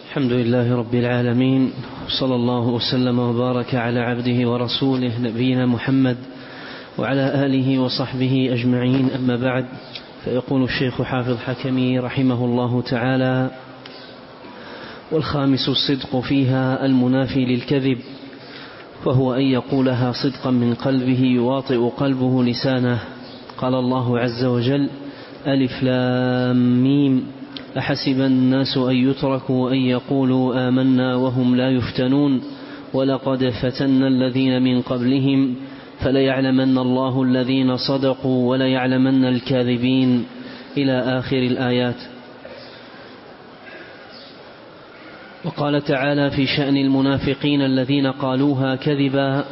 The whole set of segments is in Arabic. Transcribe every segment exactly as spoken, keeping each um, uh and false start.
الحمد لله رب العالمين، صلى الله وسلم وبارك على عبده ورسوله نبينا محمد وعلى آله وصحبه أجمعين. أما بعد، فيقول الشيخ حافظ حكمي رحمه الله تعالى: والخامس الصدق فيها المنافي للكذب، وهو أن يقولها صدقا من قلبه يواطئ قلبه لسانه. قال الله عز وجل: ألف لام ميم، أحسب الناس أن يتركوا أن يقولوا آمنا وهم لا يفتنون، ولقد فتنا الذين من قبلهم فليعلمن الله الذين صدقوا وليعلمن الكاذبين، إلى آخر الآيات. وقال تعالى في شأن المنافقين الذين قالوها كذبا: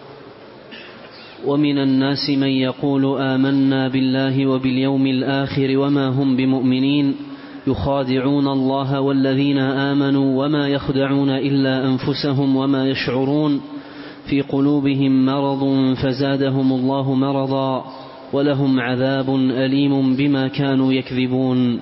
ومن الناس من يقول آمنا بالله وباليوم الآخر وما هم بمؤمنين، يخادعون الله والذين آمنوا وما يخدعون إلا أنفسهم وما يشعرون، في قلوبهم مرض فزادهم الله مرضا ولهم عذاب أليم بما كانوا يكذبون.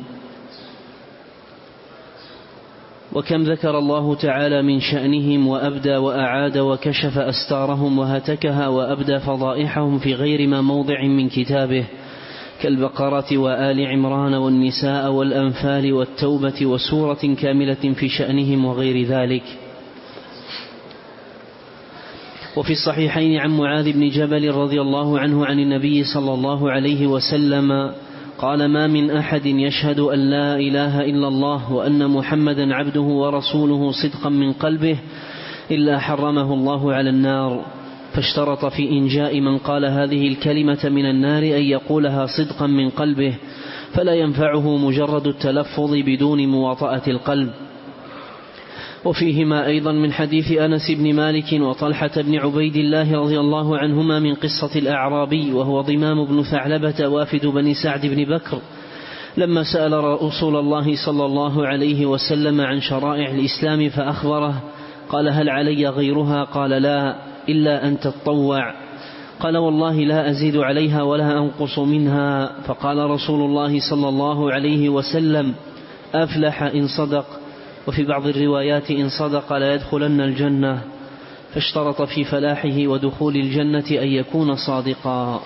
وكم ذكر الله تعالى من شأنهم وأبدى وأعاد وكشف أستارهم وهتكها وأبدى فضائحهم في غير ما موضع من كتابه، كالبقرة وآل عمران والنساء والأنفال والتوبة وسورة كاملة في شأنهم وغير ذلك. وفي الصحيحين عن معاذ بن جبل رضي الله عنه عن النبي صلى الله عليه وسلم قال: ما من أحد يشهد أن لا إله إلا الله وأن محمدا عبده ورسوله صدقا من قلبه إلا حرمه الله على النار، فاشترط في إنجاء من قال هذه الكلمة من النار أن يقولها صدقا من قلبه، فلا ينفعه مجرد التلفظ بدون مواطأة القلب. وفيهما أيضا من حديث أنس بن مالك وطلحة بن عبيد الله رضي الله عنهما من قصة الأعرابي، وهو ضمام بن ثعلبة وافد بني سعد بن بكر، لما سأل رسول الله صلى الله عليه وسلم عن شرائع الإسلام فأخبره، قال: هل علي غيرها؟ قال: لا، إلا أن تتطوع. قال: والله لا أزيد عليها ولا أنقص منها. فقال رسول الله صلى الله عليه وسلم: أفلح إن صدق، وفي بعض الروايات: إن صدق لا يدخلن الجنة. فاشترط في فلاحه ودخول الجنة أن يكون صادقا.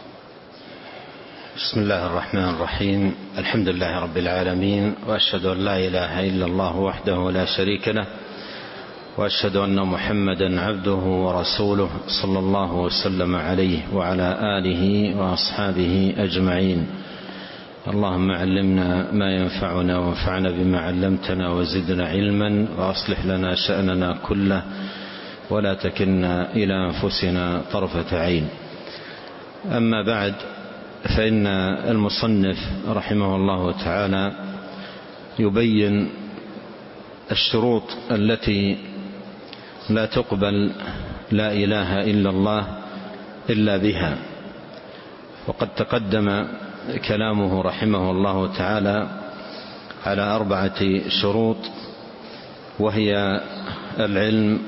بسم الله الرحمن الرحيم. الحمد لله رب العالمين، وأشهد أن لا إله إلا الله وحده لا شريك له، وأشهد أن محمدا عبده ورسوله صلى الله وسلم عليه وعلى آله وأصحابه أجمعين. اللهم علمنا ما ينفعنا وانفعنا بما علمتنا وزدنا علما، وأصلح لنا شأننا كله ولا تكلنا إلى أنفسنا طرفة عين. أما بعد، فإن المصنف رحمه الله تعالى يبين الشروط التي لا تقبل لا إله إلا الله إلا بها. وقد تقدم كلامه رحمه الله تعالى على أربعة شروط، وهي العلم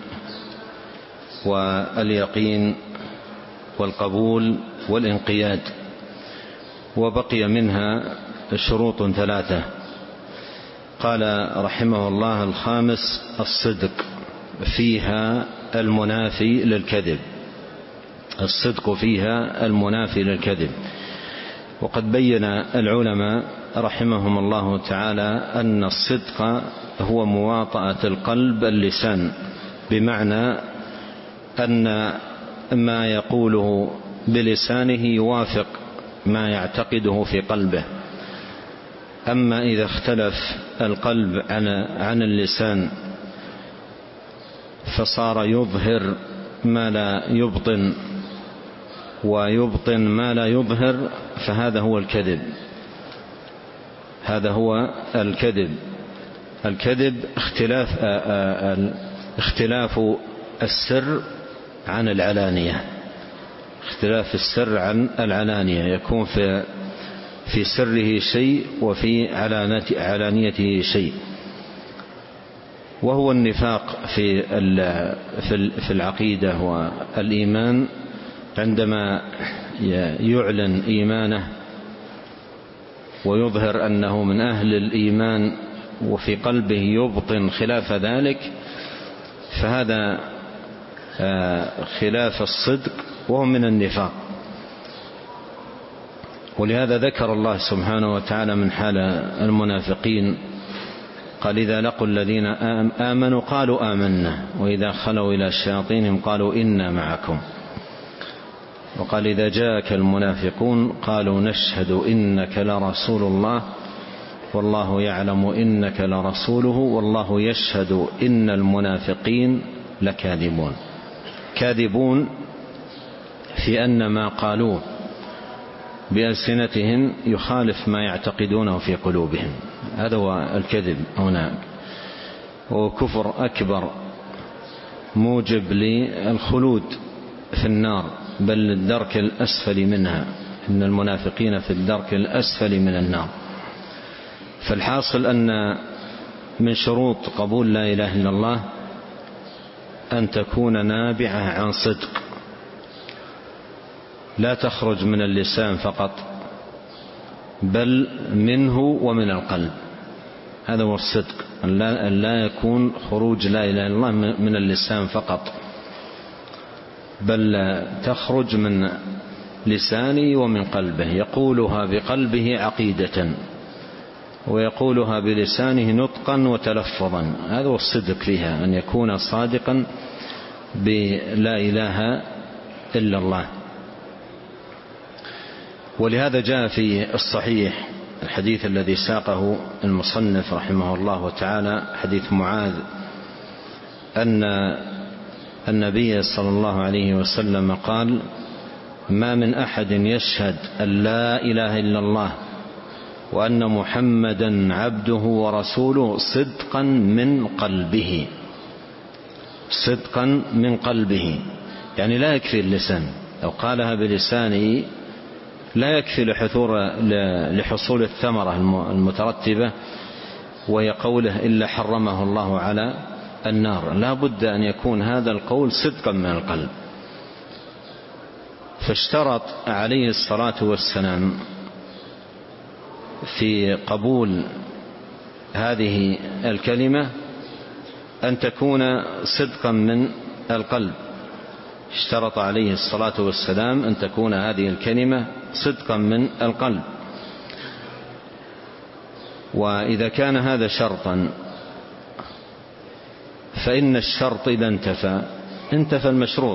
واليقين والقبول والانقياد، وبقي منها شروط ثلاثة. قال رحمه الله: الخامس الصدق فيها المنافي للكذب. الصدق فيها المنافي للكذب. وقد بين العلماء رحمهم الله تعالى أن الصدق هو مواطأة القلب اللسان، بمعنى أن ما يقوله بلسانه يوافق ما يعتقده في قلبه. أما إذا اختلف القلب عن اللسان فصار يظهر ما لا يبطن ويبطن ما لا يظهر، فهذا هو الكذب. هذا هو الكذب. الكذب اختلاف اختلاف السر عن العلانية. اختلاف السر عن العلانية، يكون في في سره شيء وفي علانيته شيء. وهو النفاق في في العقيدة والإيمان، عندما يعلن إيمانه ويظهر أنه من أهل الإيمان وفي قلبه يبطن خلاف ذلك فهذا خلاف الصدق وهو من النفاق. ولهذا ذكر الله سبحانه وتعالى من حال المنافقين قال إذا لقوا الذين آمنوا قالوا آمنا وإذا خلوا إلى شياطينهم قالوا إنا معكم. وقال إذا جاءك المنافقون قالوا نشهد إنك لرسول الله والله يعلم إنك لرسوله والله يشهد إن المنافقين لكاذبون. كاذبون في أن ما قالوه بألسنتهم يخالف ما يعتقدونه في قلوبهم، هذا هو الكذب هناك. وكفر أكبر موجب للخلود في النار بل الدرك الأسفل منها، إن المنافقين في الدرك الأسفل من النار. فالحاصل أن من شروط قبول لا إله إلا الله أن تكون نابعة عن صدق، لا تخرج من اللسان فقط بل منه ومن القلب، هذا هو الصدق، أن لا يكون خروج لا إله إلا الله من اللسان فقط بل تخرج من لسانه ومن قلبه، يقولها بقلبه عقيدة ويقولها بلسانه نطقا وتلفظا، هذا هو الصدق فيها، أن يكون صادقا بلا إله إلا الله. ولهذا جاء في الصحيح الحديث الذي ساقه المصنف رحمه الله تعالى حديث معاذ أن النبي صلى الله عليه وسلم قال ما من أحد يشهد أن لا إله إلا الله وأن محمدا عبده ورسوله صدقا من قلبه، صدقا من قلبه، يعني لا يكفي اللسان، لو قالها بلسانه لا يكفي لحصول الثمرة المترتبة وهي قوله إلا حرمه الله على النار، لا بد أن يكون هذا القول صدقا من القلب. فاشترط عليه الصلاة والسلام في قبول هذه الكلمة أن تكون صدقا من القلب، اشترط عليه الصلاة والسلام أن تكون هذه الكلمة صدقا من القلب. وإذا كان هذا شرطا فإن الشرط إذا انتفى انتفى المشروط،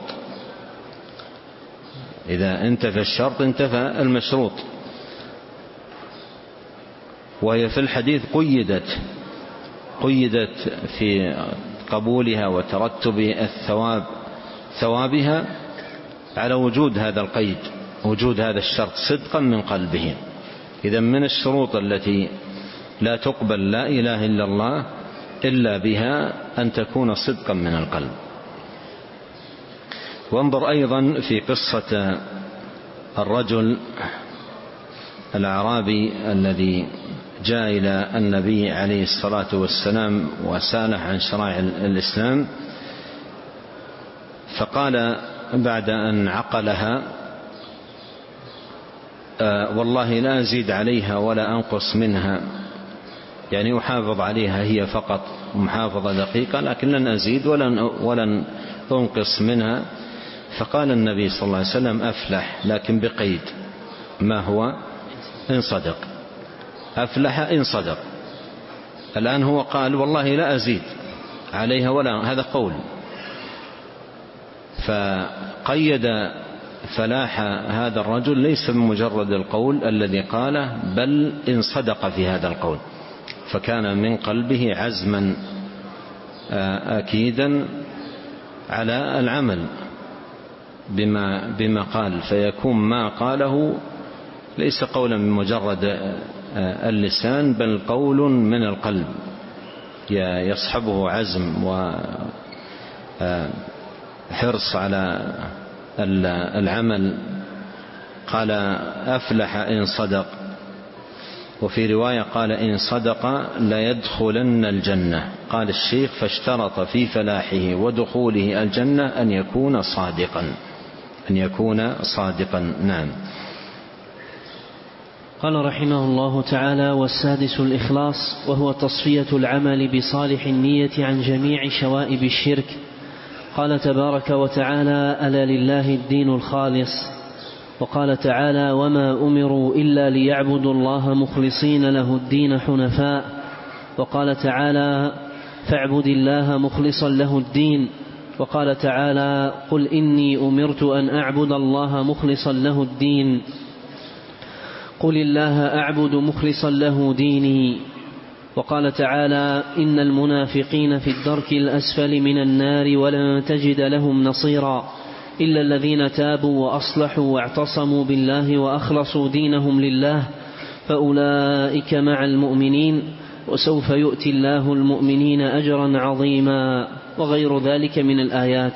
إذا انتفى الشرط انتفى المشروط. وهي في الحديث قيدت قيدت في قبولها وترتب الثواب ثوابها على وجود هذا القيد، وجود هذا الشرط صدقا من قلبه. إذا من الشروط التي لا تقبل لا إله إلا الله إلا بها أن تكون صدقا من القلب. وانظر أيضا في قصة الرجل الأعرابي الذي جاء إلى النبي عليه الصلاة والسلام وسأله عن شرائع الإسلام، فقال بعد أن عقلها آه والله لا أزيد عليها ولا أنقص منها، يعني أحافظ عليها هي فقط محافظة دقيقة لكن لن أزيد ولن, ولن أنقص منها. فقال النبي صلى الله عليه وسلم أفلح، لكن بقيد، ما هو؟ إن صدق. أفلح إن صدق. الآن هو قال والله لا أزيد عليها ولا، هذا قول، فقيد فلاح هذا الرجل ليس بمجرد القول الذي قاله بل إن صدق في هذا القول، فكان من قلبه عزما أكيدا على العمل بما, بما قال، فيكون ما قاله ليس قولا بمجرد اللسان بل قول من القلب يصحبه عزم وحرص على العمل. قال أفلح إن صدق، وفي رواية قال إن صدق ليدخلن الجنة. قال الشيخ فاشترط في فلاحه ودخوله الجنة أن يكون صادقا، أن يكون صادقا. نعم. قال رحمه الله تعالى: والسادس الإخلاص، وهو تصفية العمل بصالح النية عن جميع شوائب الشرك. قال تبارك وتعالى: ألا لله الدين الخالص. وقال تعالى: وما أمروا إلا ليعبدوا الله مخلصين له الدين حنفاء. وقال تعالى: فاعبد الله مخلصا له الدين. وقال تعالى: قل إني أمرت أن أعبد الله مخلصا له الدين. قل الله أعبد مخلصا له ديني. وقال تعالى: إن المنافقين في الدرك الأسفل من النار ولن تجد لهم نصيرا إلا الذين تابوا وأصلحوا واعتصموا بالله وأخلصوا دينهم لله فأولئك مع المؤمنين وسوف يؤتي الله المؤمنين أجرا عظيما، وغير ذلك من الآيات.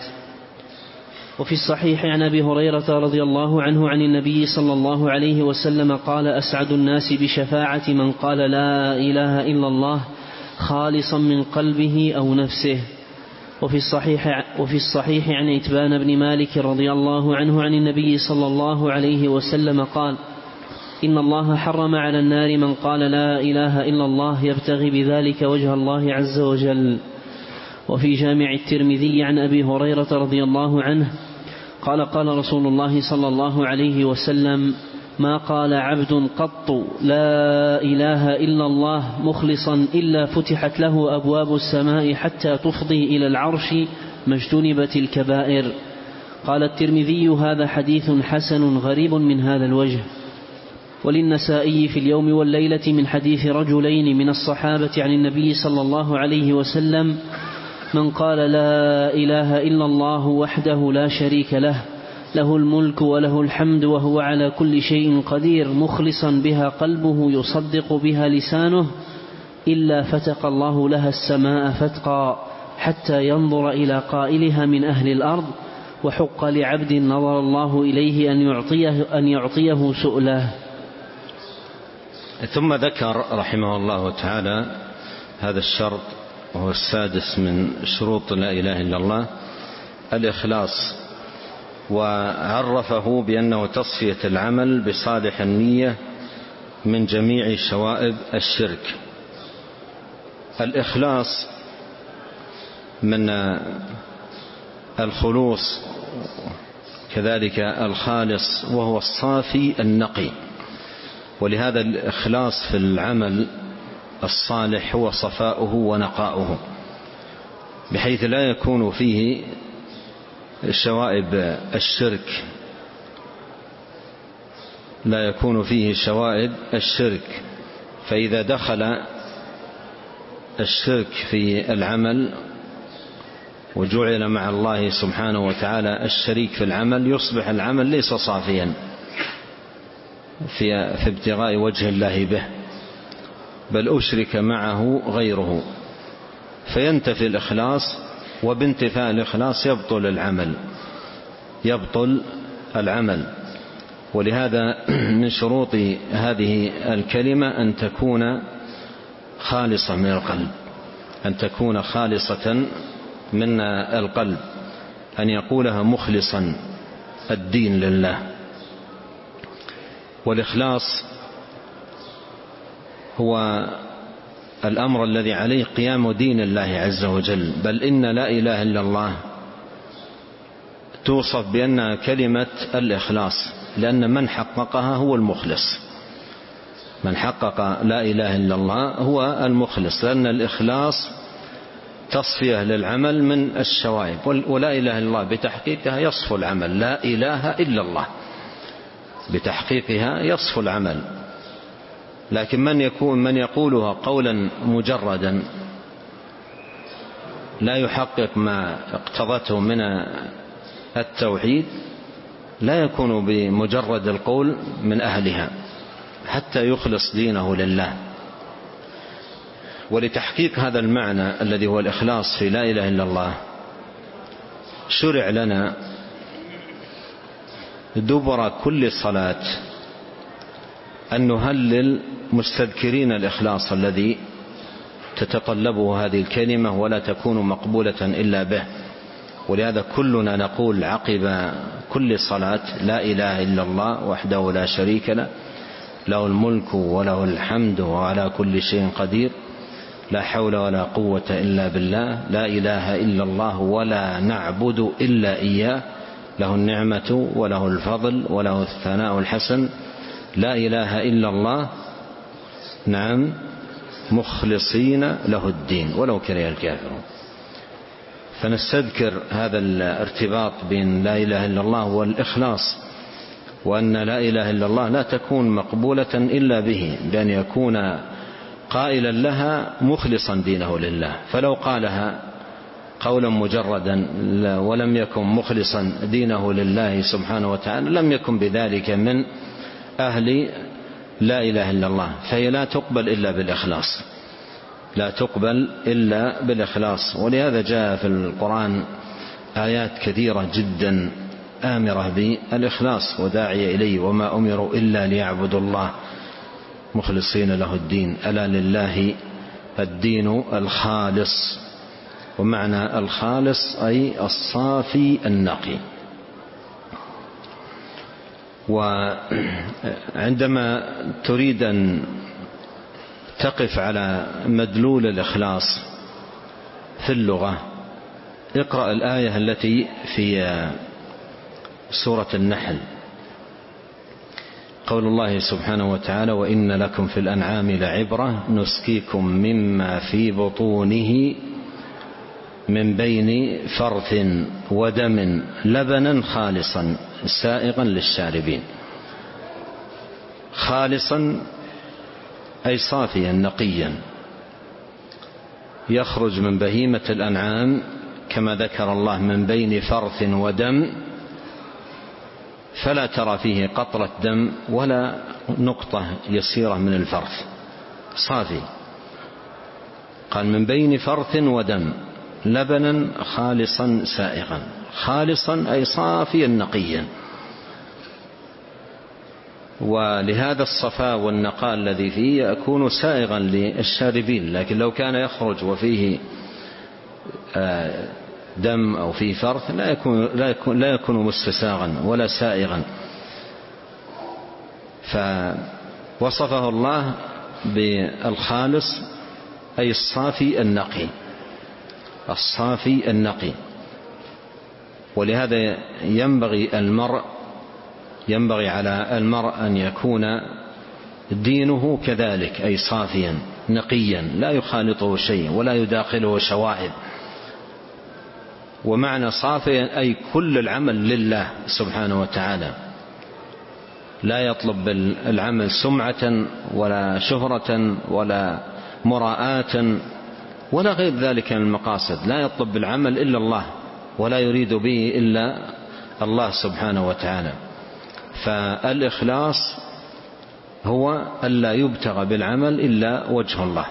وفي الصحيح عن أبي هريرة رضي الله عنه عن النبي صلى الله عليه وسلم قال: أسعد الناس بشفاعة من قال لا إله إلا الله خالصا من قلبه أو نفسه. وفي الصحيح, وفي الصحيح عن إتبان بن مالك رضي الله عنه عن النبي صلى الله عليه وسلم قال: إن الله حرم على النار من قال لا إله إلا الله يبتغي بذلك وجه الله عز وجل. وفي جامع الترمذي عن أبي هريرة رضي الله عنه قال: قال رسول الله صلى الله عليه وسلم: ما قال عبد قط لا إله إلا الله مخلصا إلا فتحت له أبواب السماء حتى تفضي إلى العرش ما اجتنبت الكبائر. قال الترمذي: هذا حديث حسن غريب من هذا الوجه. وللنسائي في اليوم والليلة من حديث رجلين من الصحابة عن النبي صلى الله عليه وسلم: من قال لا إله إلا الله وحده لا شريك له له الملك وله الحمد وهو على كل شيء قدير مخلصا بها قلبه يصدق بها لسانه إلا فتق الله لها السماء فتقا حتى ينظر إلى قائلها من أهل الأرض، وحق لعبد نظر الله إليه أن يعطيه, أن يعطيه سؤله. ثم ذكر رحمه الله تعالى هذا الشرط، وهو السادس من شروط لا إله إلا الله، الإخلاص، وعرفه بأنه تصفية العمل بصالح النية من جميع شوائب الشرك. الإخلاص من الخلوص، كذلك الخالص، وهو الصافي النقي. ولهذا الإخلاص في العمل الصالح هو صفاؤه ونقاؤه، بحيث لا يكون فيه شوائب الشرك لا يكون فيه شوائب الشرك فإذا دخل الشرك في العمل وجعل مع الله سبحانه وتعالى الشريك في العمل، يصبح العمل ليس صافيا في, في ابتغاء وجه الله به، بل أشرك معه غيره، فينتفي الإخلاص، وبانتفاء الإخلاص يبطل العمل يبطل العمل ولهذا من شروط هذه الكلمة أن تكون خالصة من القلب أن تكون خالصة من القلب أن يقولها مخلصا الدين لله. والإخلاص هو الأمر الذي عليه قيام دين الله عز وجل، بل إن لا إله إلا الله توصف بأنها كلمة الإخلاص، لأن من حققها هو المخلص. من حقق لا إله إلا الله هو المخلص، لأن الإخلاص تصفية للعمل من الشوائب، ولا إله إلا الله بتحقيقها يصفو العمل. لا إله إلا الله بتحقيقها يصفو العمل. لكن من يكون من يقولها قولا مجردا لا يحقق ما اقتضته من التوحيد لا يكون بمجرد القول من أهلها حتى يخلص دينه لله. ولتحقيق هذا المعنى الذي هو الإخلاص في لا إله إلا الله شرع لنا دبر كل صلاة أن نهلل مستذكرين الإخلاص الذي تتطلبه هذه الكلمة ولا تكون مقبولة إلا به. ولهذا كلنا نقول عقب كل صلاة لا إله إلا الله وحده لا شريك له له الملك وله الحمد وعلى كل شيء قدير، لا حول ولا قوة إلا بالله، لا إله إلا الله ولا نعبد إلا إياه، له النعمة وله الفضل وله الثناء الحسن، لا إله إلا الله نعم مخلصين له الدين ولو كره الكافرون. فنستذكر هذا الارتباط بين لا إله إلا الله والإخلاص، وأن لا إله إلا الله لا تكون مقبولة إلا به، بأن يكون قائلا لها مخلصا دينه لله. فلو قالها قولا مجردا ولم يكن مخلصا دينه لله سبحانه وتعالى لم يكن بذلك من أهل لا إله إلا الله، فهي لا تقبل إلا بالإخلاص، لا تقبل إلا بالإخلاص. ولهذا جاء في القرآن آيات كثيرة جدا آمرة بالإخلاص وداعية إليه، وما أمروا إلا ليعبدوا الله مخلصين له الدين، ألا لله الدين الخالص. ومعنى الخالص أي الصافي النقي. وعندما تريد أن تقف على مدلول الإخلاص في اللغة اقرأ الآية التي في سورة النحل، قول الله سبحانه وتعالى: وإن لكم في الأنعام لعبرة نسقيكم مما في بطونه من بين فرث ودم لبنا خالصا سائغا للشاربين. خالصا أي صافيا نقيا، يخرج من بهيمة الأنعام كما ذكر الله من بين فرث ودم، فلا ترى فيه قطرة دم ولا نقطة يسيرة من الفرث، صافي. قال من بين فرث ودم لبنا خالصا سائغا. خالصا أي صافيا نقيا. ولهذا الصفاء والنقاء الذي فيه يكون سائغا للشاربين، لكن لو كان يخرج وفيه دم أو فيه فرث لا يكون, لا يكون, لا يكون مستساغا ولا سائغا. فوصفه الله بالخالص أي الصافي النقي، الصافي النقي. ولهذا ينبغي المرء ينبغي على المرء أن يكون دينه كذلك، أي صافيا نقيا لا يخالطه شيء ولا يداخله شوائب. ومعنى صافيا أي كل العمل لله سبحانه وتعالى، لا يطلب العمل سمعة ولا شهرة ولا مراءة ولا غير ذلك من المقاصد، لا يطلب بالعمل إلا الله ولا يريد به إلا الله سبحانه وتعالى. فالإخلاص هو ألا يبتغى بالعمل إلا وجه الله.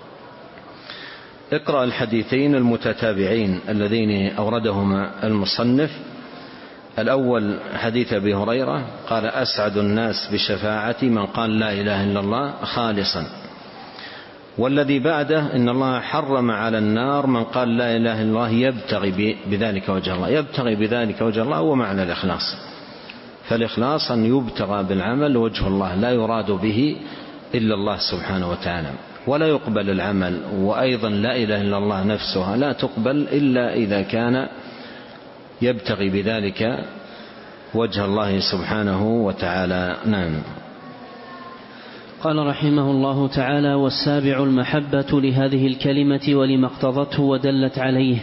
اقرأ الحديثين المتتابعين اللذين أوردهما المصنف. الأول حديث أبي هريرة قال: أسعد الناس بشفاعتي من قال لا إله إلا الله خالصا. والذي بعده: إن الله حرم على النار من قال لا إله إلا الله يبتغي بذلك وجه الله. يبتغي بذلك وجه الله هو معنى الإخلاص. فالإخلاص أن يبتغى بالعمل وجه الله، لا يراد به إلا الله سبحانه وتعالى، ولا يقبل العمل. وأيضا لا إله إلا الله نفسها لا تقبل إلا إذا كان يبتغي بذلك وجه الله سبحانه وتعالى. نعم. قال رحمه الله تعالى: والسابع المحبة لهذه الكلمة ولما اقتضته ودلت عليه.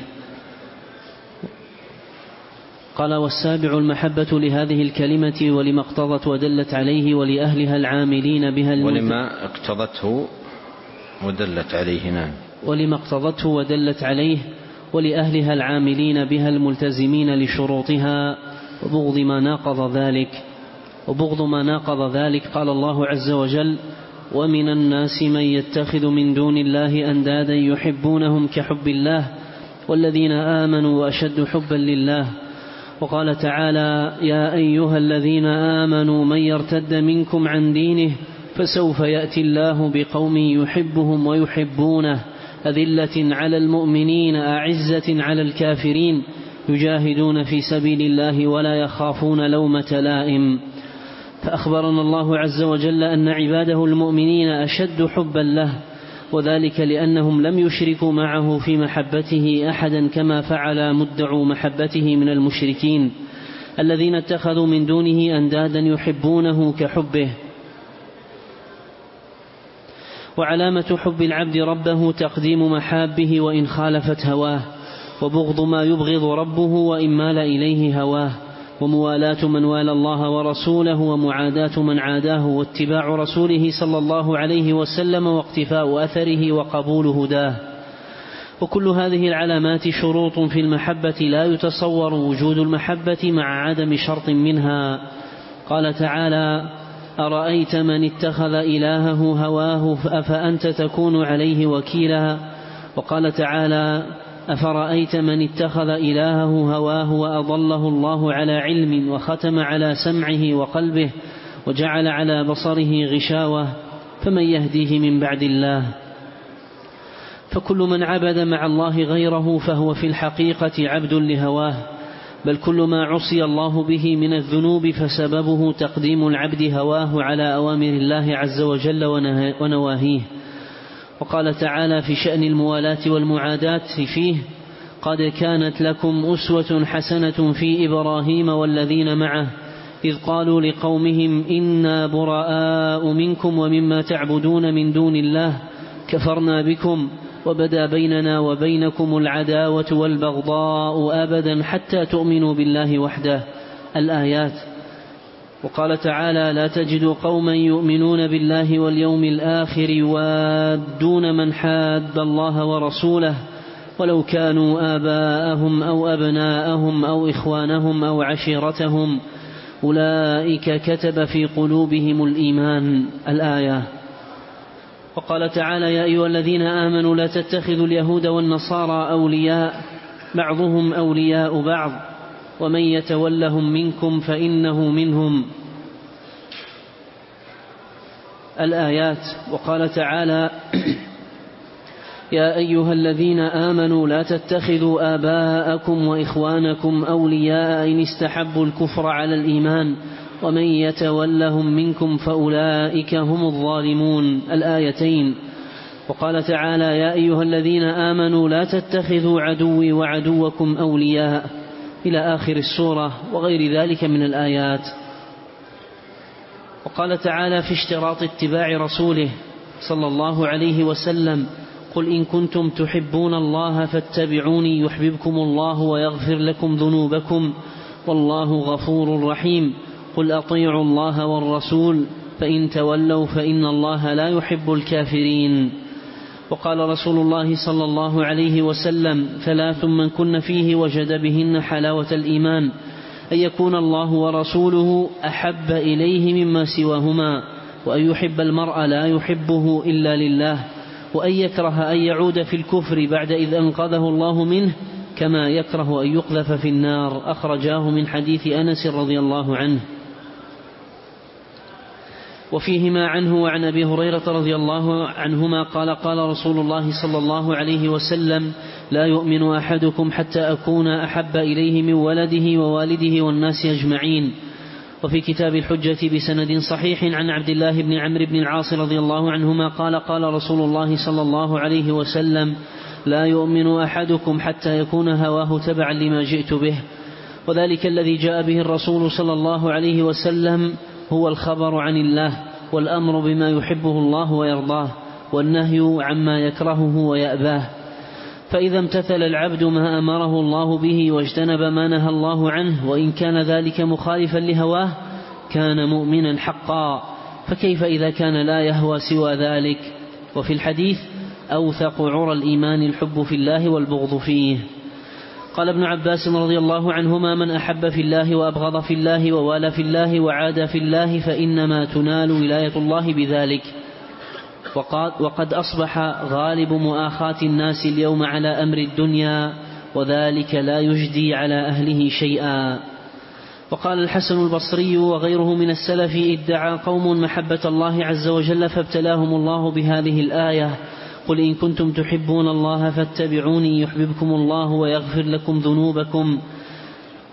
قال: والسابع المحبة لهذه الكلمة ولما اقتضت ودلت عليه ولأهلها العاملين بها الملت... ولما اقتضته ودلت عليه. نعم. ولما اقتضته ودلت عليه ولأهلها العاملين بها الملتزمين لشروطها وبغض ما ناقض ذلك وبغض ما ناقض ذلك. قال الله عز وجل: ومن الناس من يتخذ من دون الله أندادا يحبونهم كحب الله والذين آمنوا وأشد حبا لله. وقال تعالى: يا أيها الذين آمنوا من يرتد منكم عن دينه فسوف يأتي الله بقوم يحبهم ويحبونه أذلة على المؤمنين أعزة على الكافرين يجاهدون في سبيل الله ولا يخافون لومة لائم. فأخبرنا الله عز وجل أن عباده المؤمنين أشد حبا له، وذلك لأنهم لم يشركوا معه في محبته أحدا كما فعل مدعو محبته من المشركين الذين اتخذوا من دونه أندادا يحبونه كحبه. وعلامة حب العبد ربه تقديم محابه وإن خالفت هواه، وبغض ما يبغض ربه وإن مال إليه هواه، وموالاة من والى الله ورسوله ومعاداة من عاداه، واتباع رسوله صلى الله عليه وسلم واقتفاء أثره وقبول هداه. وكل هذه العلامات شروط في المحبة لا يتصور وجود المحبة مع عدم شرط منها. قال تعالى: أرأيت من اتخذ إلهه هواه أفأنت تكون عليه وكيلا. وقال تعالى: أفرأيت من اتخذ إلهه هواه وأضله الله على علم وختم على سمعه وقلبه وجعل على بصره غشاوة فمن يهديه من بعد الله. فكل من عبد مع الله غيره فهو في الحقيقة عبد لهواه، بل كل ما عصي الله به من الذنوب فسببه تقديم العبد هواه على أوامر الله عز وجل ونواهيه. وقال تعالى في شأن الموالاة والمعاداة فيه: قد كانت لكم أسوة حسنة في إبراهيم والذين معه إذ قالوا لقومهم إنا براء منكم ومما تعبدون من دون الله كفرنا بكم وبدا بيننا وبينكم العداوة والبغضاء أبدا حتى تؤمنوا بالله وحده. الآيات. وقال تعالى: لا تجد قوما يؤمنون بالله واليوم الآخر يوادون من حاد الله ورسوله ولو كانوا آباءهم أو أبناءهم أو إخوانهم أو عشيرتهم أولئك كتب في قلوبهم الإيمان. الآية. وقال تعالى: يا أيها الذين آمنوا لا تتخذوا اليهود والنصارى أولياء بعضهم أولياء بعض ومن يتولهم منكم فإنه منهم. الآيات. وقال تعالى: يا أيها الذين آمنوا لا تتخذوا آباءكم وإخوانكم أولياء إن استحبوا الكفر على الإيمان ومن يتولهم منكم فأولئك هم الظالمون. الآيتين. وقال تعالى: يا أيها الذين آمنوا لا تتخذوا عدوي وعدوكم أولياء إلى آخر السورة وغير ذلك من الآيات. وقال تعالى في اشتراط اتباع رسوله صلى الله عليه وسلم: قل إن كنتم تحبون الله فاتبعوني يحببكم الله ويغفر لكم ذنوبكم والله غفور رحيم. قل أطيعوا الله والرسول فإن تولوا فإن الله لا يحب الكافرين. وقال رسول الله صلى الله عليه وسلم: ثلاث من كن فيه وجد بهن حلاوة الإيمان: أن يكون الله ورسوله أحب إليه مما سواهما، وأن يحب المرء لا يحبه إلا لله، وأن يكره أن يعود في الكفر بعد إذ أنقذه الله منه، كما يكره أن يقذف في النار. أخرجاه من حديث أنس رضي الله عنه. وفيهما عنه وعن أبي هريرة رضي الله عنهما قال: قال رسول الله صلى الله عليه وسلم: لا يؤمن أحدكم حتى أكون أحب إليه من ولده ووالده والناس أجمعين. وفي كتاب الحجة بسند صحيح عن عبد الله بن عمرو بن العاص رضي الله عنهما قال: قال رسول الله صلى الله عليه وسلم: لا يؤمن أحدكم حتى يكون هواه تبعا لما جئت به. وذلك الذي جاء به الرسول صلى الله عليه وسلم هو الخبر عن الله، والأمر بما يحبه الله ويرضاه، والنهي عما يكرهه ويأباه. فإذا امتثل العبد ما أمره الله به واجتنب ما نهى الله عنه وإن كان ذلك مخالفا لهواه كان مؤمنا حقا، فكيف إذا كان لا يهوى سوى ذلك؟ وفي الحديث: أوثق عرى الإيمان الحب في الله والبغض فيه. قال ابن عباس رضي الله عنهما: من أحب في الله وأبغض في الله ووالى في الله وعاد في الله فإنما تنال ولاية الله بذلك. وقد أصبح غالب مؤاخاة الناس اليوم على أمر الدنيا، وذلك لا يجدي على أهله شيئا. وقال الحسن البصري وغيره من السلف: ادعى قوم محبة الله عز وجل فابتلاهم الله بهذه الآية: قل إن كنتم تحبون الله فاتبعوني يحببكم الله ويغفر لكم ذنوبكم.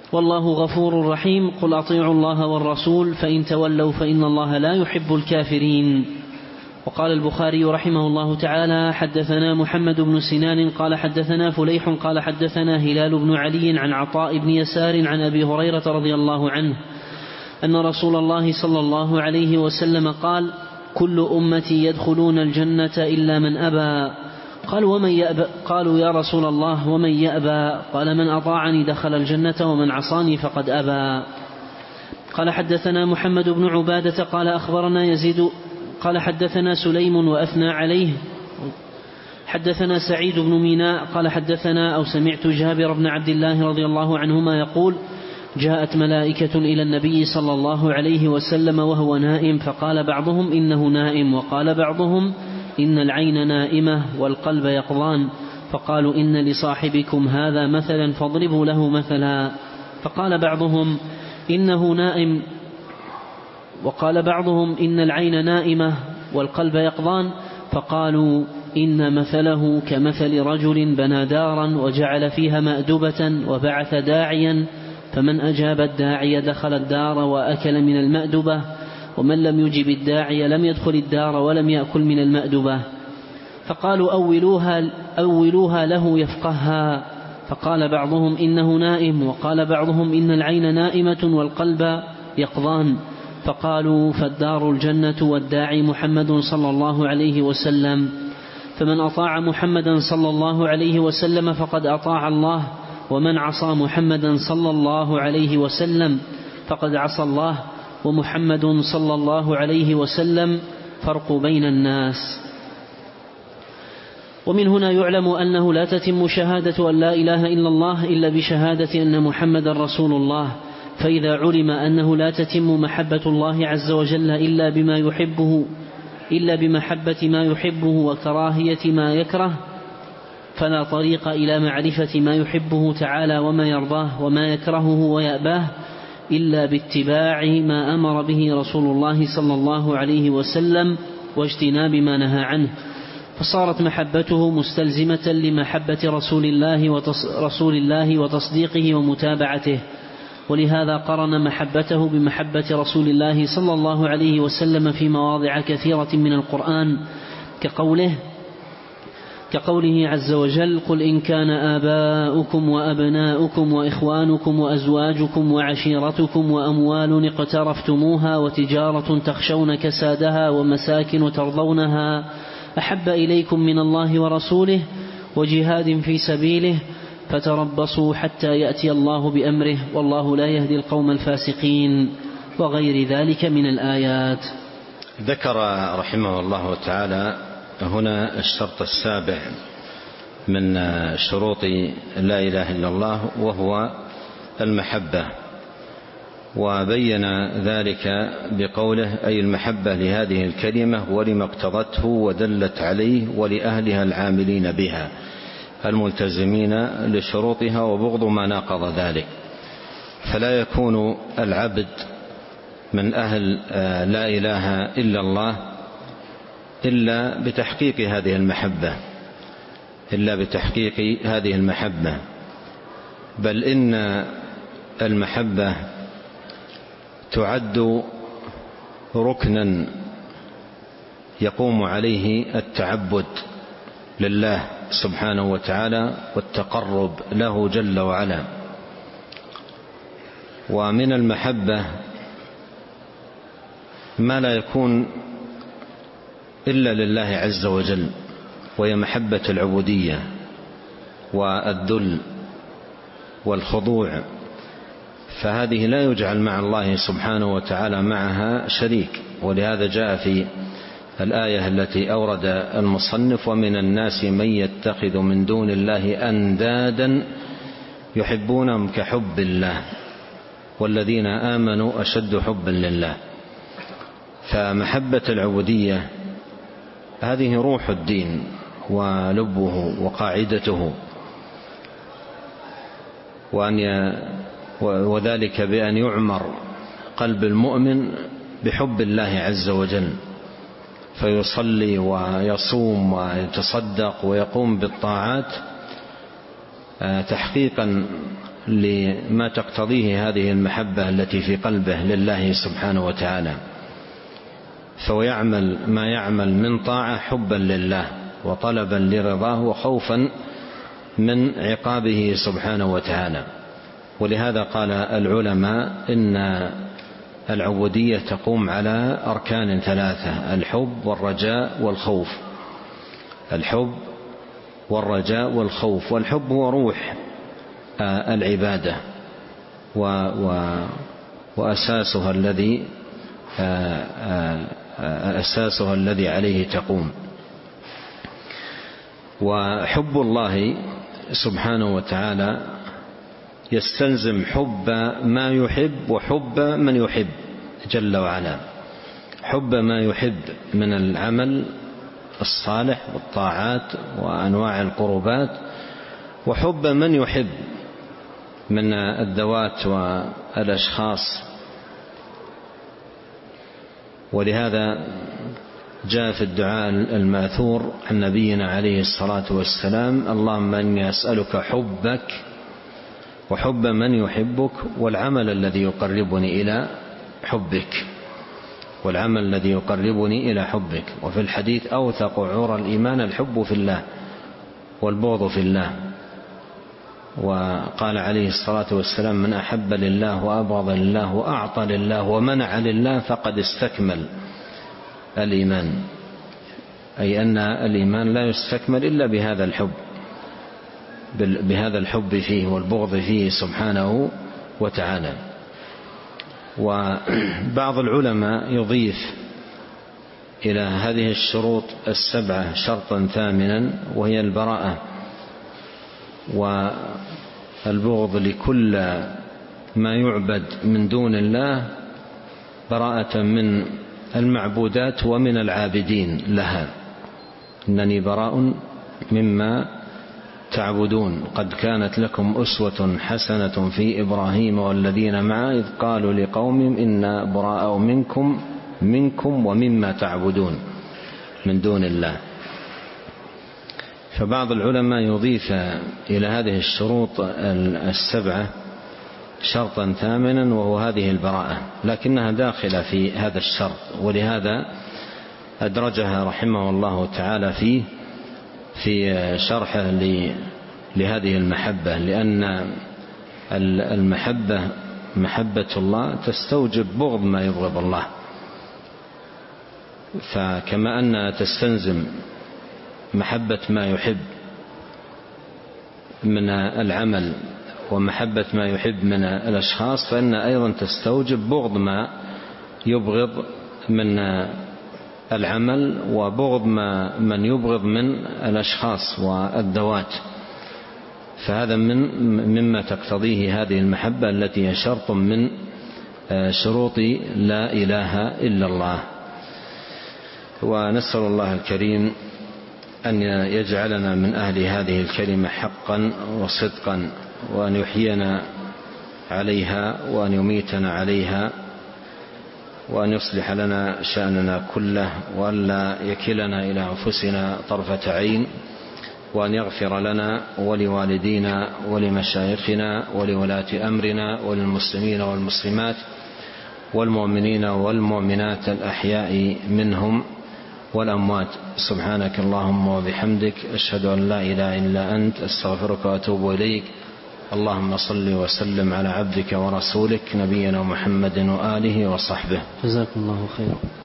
والله غفور رحيم. قل أطيعوا الله والرسول فإن تولوا فإن الله لا يحب الكافرين. وقال البخاري رحمه الله تعالى: حدثنا محمد بن سنان قال حدثنا فليح قال حدثنا هلال بن علي عن عطاء بن يسار عن أبي هريرة رضي الله عنه أن رسول الله صلى الله عليه وسلم قال: كل أمتي يدخلون الجنة إلا من أبى. قالوا ومن يأبى؟ قالوا يا رسول الله ومن يأبى؟ قال: من أطاعني دخل الجنة ومن عصاني فقد أبى. قال حدثنا محمد بن عبادة قال أخبرنا يزيد قال حدثنا سليم وأثنى عليه. حدثنا سعيد بن ميناء قال حدثنا أو سمعت جابر بن عبد الله رضي الله عنهما يقول: جاءت ملائكة إلى النبي صلى الله عليه وسلم وهو نائم، فقال بعضهم إنه نائم، وقال بعضهم إن العين نائمة والقلب يقظان، فقالوا إن لصاحبكم هذا مثلا فاضربوا له مثلا. فقال بعضهم إنه نائم، وقال بعضهم إن العين نائمة والقلب يقظان، فقالوا إن مثله كمثل رجل بنى دارا وجعل فيها مأدبة وبعث داعيا، فمن أجاب الداعي دخل الدار وأكل من المأدبة، ومن لم يجب الداعي لم يدخل الدار ولم يأكل من المأدبة. فقالوا أولوها, أولوها له يفقهها. فقال بعضهم إنه نائم، وقال بعضهم إن العين نائمة والقلب يقظان. فقالوا فالدار الجنة والداعي محمد صلى الله عليه وسلم، فمن أطاع محمدا صلى الله عليه وسلم فقد أطاع الله، ومن عصى محمدا صلى الله عليه وسلم فقد عصى الله، ومحمد صلى الله عليه وسلم فرق بين الناس. ومن هنا يعلم أنه لا تتم شهادة أن لا إله إلا الله إلا بشهادة أن محمدا رسول الله. فإذا علم أنه لا تتم محبة الله عز وجل إلا بما يحبه إلا بمحبة ما يحبه وكراهية ما يكره، فلا طريق إلى معرفة ما يحبه تعالى وما يرضاه وما يكرهه ويأباه إلا باتباع ما أمر به رسول الله صلى الله عليه وسلم واجتناب ما نهى عنه، فصارت محبته مستلزمة لمحبة رسول الله, وتص... رسول الله وتصديقه ومتابعته. ولهذا قرن محبته بمحبة رسول الله صلى الله عليه وسلم في مواضع كثيرة من القرآن، كقوله كقوله عز وجل: قل إن كان آباؤكم وأبناؤكم وإخوانكم وأزواجكم وعشيرتكم وأموال اقترفتموها وتجارة تخشون كسادها ومساكن ترضونها أحب إليكم من الله ورسوله وجهاد في سبيله فتربصوا حتى يأتي الله بأمره والله لا يهدي القوم الفاسقين، وغير ذلك من الآيات. ذكر رحمه الله تعالى هنا الشرط السابع من شروط لا إله إلا الله وهو المحبة، وبين ذلك بقوله: أي المحبة لهذه الكلمة ولما اقتضته ودلت عليه ولأهلها العاملين بها الملتزمين لشروطها، وبغض ما ناقض ذلك. فلا يكون العبد من أهل لا إله إلا الله إلا بتحقيق هذه المحبة إلا بتحقيق هذه المحبة بل إن المحبة تعد ركنا يقوم عليه التعبد لله سبحانه وتعالى والتقرب له جل وعلا. ومن المحبة ما لا يكون إلا لله عز وجل، وهي محبة العبودية والذل والخضوع، فهذه لا يجعل مع الله سبحانه وتعالى معها شريك. ولهذا جاء في الآية التي أورد المصنف: ومن الناس من يتخذ من دون الله أندادا يحبونهم كحب الله والذين آمنوا أشد حبا لله. فمحبة العبودية هذه روح الدين ولبه وقاعدته، وأن ي... وذلك بأن يعمر قلب المؤمن بحب الله عز وجل، فيصلي ويصوم ويتصدق ويقوم بالطاعات تحقيقا لما تقتضيه هذه المحبة التي في قلبه لله سبحانه وتعالى، فهو يعمل ما يعمل من طاعة حبا لله وطلبا لرضاه وخوفا من عقابه سبحانه وتعالى. ولهذا قال العلماء إن العبودية تقوم على أركان ثلاثة: الحب والرجاء والخوف. الحب والرجاء والخوف. والحب هو روح العبادة وأساسها الذي أساسها الذي عليه تقوم. وحب الله سبحانه وتعالى يستلزم حب ما يحب وحب من يحب جل وعلا. حب ما يحب من العمل الصالح والطاعات وأنواع القربات، وحب من يحب من الذوات والأشخاص. ولهذا جاء في الدعاء الماثور عن نبينا عليه الصلاة والسلام: اللهم إني أسألك حبك وحب من يحبك والعمل الذي يقربني إلى حبك والعمل الذي يقربني إلى حبك. وفي الحديث: أوثق عرى الإيمان الحب في الله والبغض في الله. وقال عليه الصلاة والسلام: من أحب لله وأبغض لله وأعطى لله ومنع لله فقد استكمل الإيمان. أي أن الإيمان لا يستكمل إلا بهذا الحب بهذا الحب فيه والبغض فيه سبحانه وتعالى. وبعض العلماء يضيف إلى هذه الشروط السبعة شرطا ثامنا، وهي البراءة والبغض لكل ما يعبد من دون الله، براءة من المعبودات ومن العابدين لها. إنني براء مما تعبدون قد كانت لكم أسوة حسنة في إبراهيم والذين معه إذ قالوا لقومهم إنا براء منكم منكم ومما تعبدون من دون الله. فبعض العلماء يضيف إلى هذه الشروط السبعة شرطا ثامنا، وهو هذه البراءة، لكنها داخلة في هذا الشرط، ولهذا أدرجها رحمه الله تعالى فيه في شرحه لهذه المحبة، لأن المحبة محبة الله تستوجب بغض ما يبغض الله. فكما أنها تستلزم محبة ما يحب من العمل ومحبة ما يحب من الأشخاص، فإن أيضا تستوجب بغض ما يبغض من العمل وبغض ما من يبغض من الأشخاص والذوات. فهذا من مما تقتضيه هذه المحبة التي هي شرط من شروط لا إله إلا الله. ونسأل الله الكريم أن يجعلنا من أهل هذه الكلمة حقا وصدقا، وأن يحيينا عليها وأن يميتنا عليها، وأن يصلح لنا شأننا كله، وأن لا يكلنا إلى أنفسنا طرفة عين، وأن يغفر لنا ولوالدينا ولمشايخنا ولولاة أمرنا وللمسلمين والمسلمات والمؤمنين والمؤمنات الأحياء منهم والأموات. سبحانك اللهم وبحمدك، أشهد أن لا إله إلا أنت، أستغفرك وأتوب إليك. اللهم صل وسلم على عبدك ورسولك نبينا محمد وآله وصحبه. جزاكم الله خيرا.